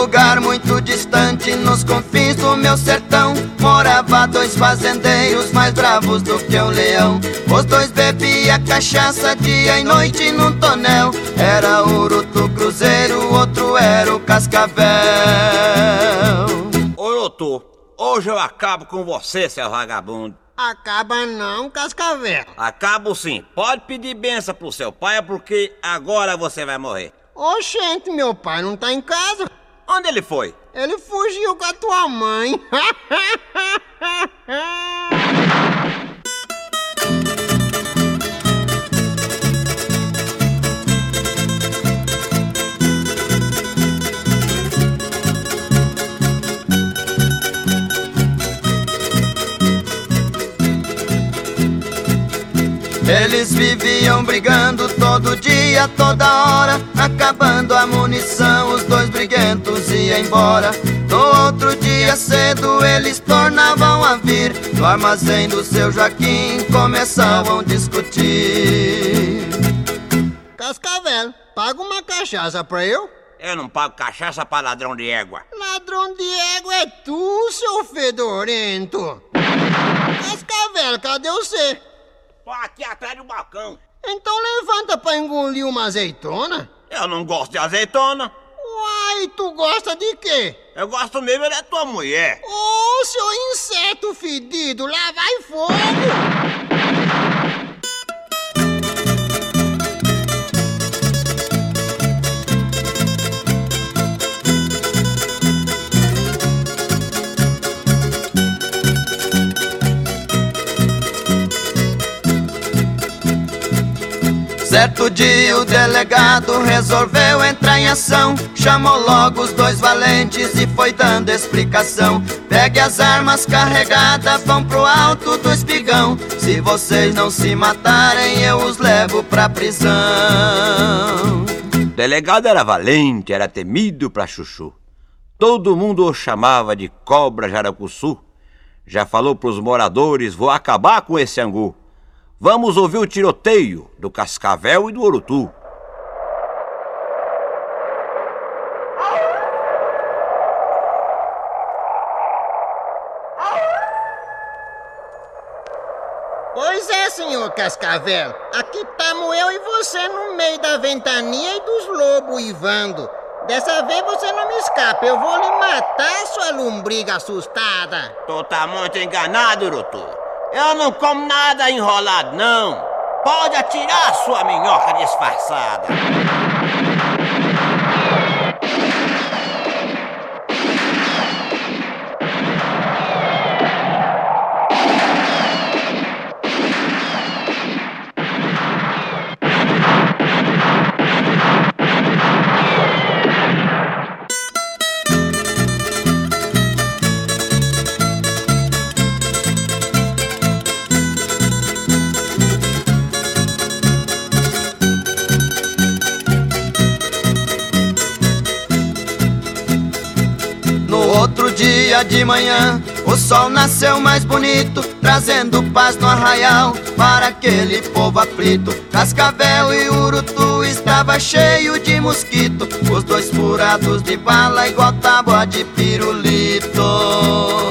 lugar muito distante, nos confins do meu sertão, morava dois fazendeiros mais bravos do que um leão. Os dois bebiam cachaça dia e noite num tonel. Era o Urutu Cruzeiro, o outro era o Cascavel. Ô Urutu, hoje eu acabo com você, seu vagabundo. Acaba não, Cascavel. Acabo sim. Pode pedir benção pro seu pai, porque agora você vai morrer. Oxente, meu pai não tá em casa. Onde ele foi? Ele fugiu com a tua mãe. Eles viviam brigando todo dia, toda hora, acabando a munição, os dois briguentos iam embora. No outro dia cedo eles tornavam a vir, no armazém do seu Joaquim começavam a discutir. Cascavel, paga uma cachaça pra eu? Eu não pago cachaça pra ladrão de égua. Ladrão de égua é tu, seu fedorento. Cascavel, cadê você? Tô aqui atrás do balcão. Então levanta pra engolir uma azeitona. Eu não gosto de azeitona. Uai, tu gosta de quê? Eu gosto mesmo da tua mulher. Ô, seu inseto fedido, lá vai fogo! Certo dia o delegado resolveu entrar em ação, chamou logo os dois valentes e foi dando explicação. Pegue as armas carregadas, vão pro alto do espigão. Se vocês não se matarem, eu os levo pra prisão. O delegado era valente, era temido pra chuchu. Todo mundo o chamava de Cobra Jaracuçu. Já falou pros moradores, vou acabar com esse angu. Vamos ouvir o tiroteio do Cascavel e do Urutu. Pois é, senhor Cascavel. Aqui estamos eu e você no meio da ventania e dos lobos uivando. Dessa vez você não me escapa, eu vou lhe matar, sua lombriga assustada. Tu tá muito enganado, Urutu. Eu não como nada enrolado, não. Pode atirar, sua minhoca disfarçada. Outro dia de manhã, o sol nasceu mais bonito, trazendo paz no arraial para aquele povo aflito. Cascavel e Urutu estava cheio de mosquito, os dois furados de bala igual tábua de pirulito.